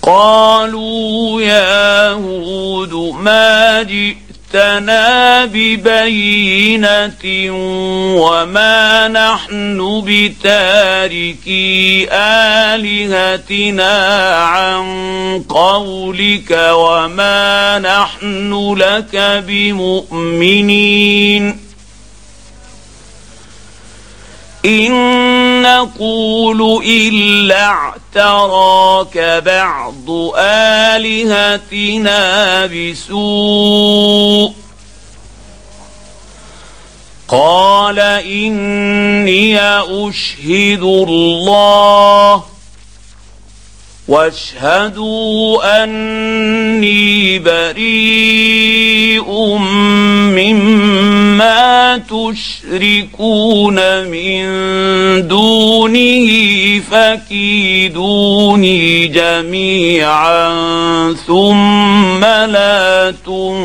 قالوا يا هود ما جئتنا ببينة وما نحن بتاركي آلهتنا عن قولك وما نحن لك بمؤمنين إن نقول إلا اعتراك بعض آلهتنا بسوء قال إني أشهد الله واشهدوا أني بريء مما تشركون من دونه فكيدوني جميعا ثم لا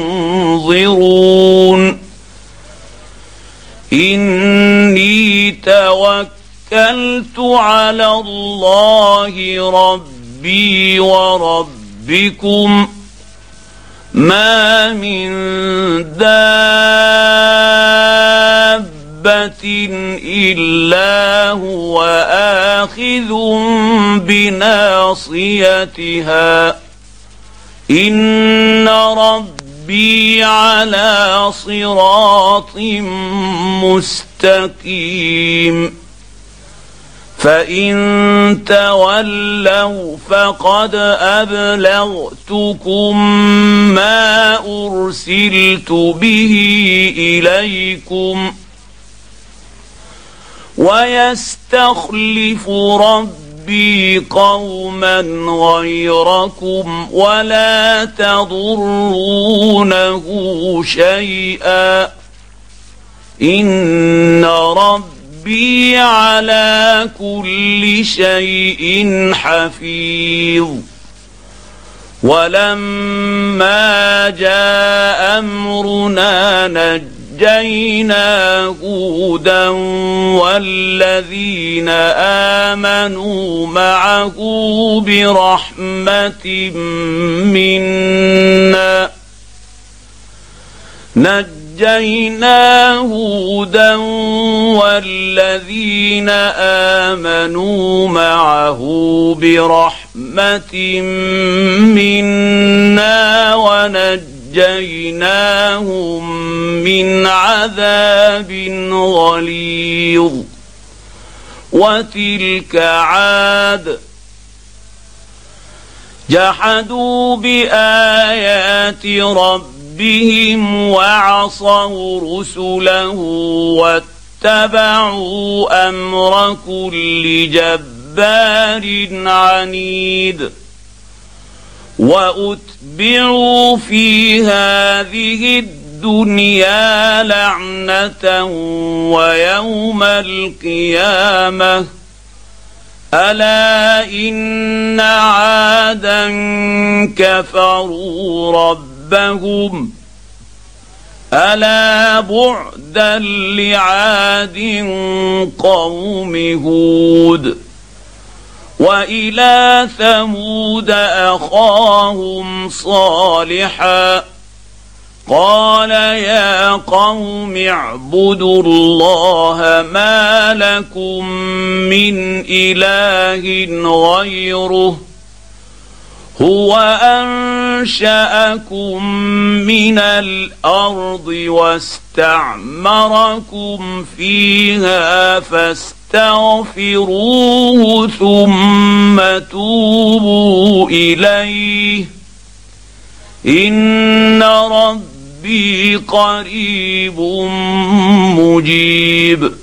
تنظرون إني توكلت على الله ربي وربكم ما من دابة إلا هو آخذ بناصيتها إن ربي على صراط مستقيم فإن تولوا فقد أبلغتكم ما أرسلت به إليكم ويستخلف ربي قوما غيركم ولا تضرونه شيئا إن ربي على كل شيء حفيظ ولما جاء أمرنا نجينا هودا والذين آمنوا معه برحمة منا نجينا هودا والذين آمنوا معه برحمة منا ونجيناهم من عذاب غليظ وتلك عاد جحدوا بآيات ربهم وعصوا رسله واتبعوا أمر كل جبار عنيد وأتبعوا في هذه الدنيا لعنة ويوم القيامة ألا إن عادا كفروا ربهم ألا بعدا لعاد قوم هود وإلى ثمود أخاهم صالحا قال يا قوم اعبدوا الله ما لكم من إله غيره هو أنشأكم من الأرض واستعمركم فيها فاستغفروه ثم توبوا إليه إن ربي قريب مجيب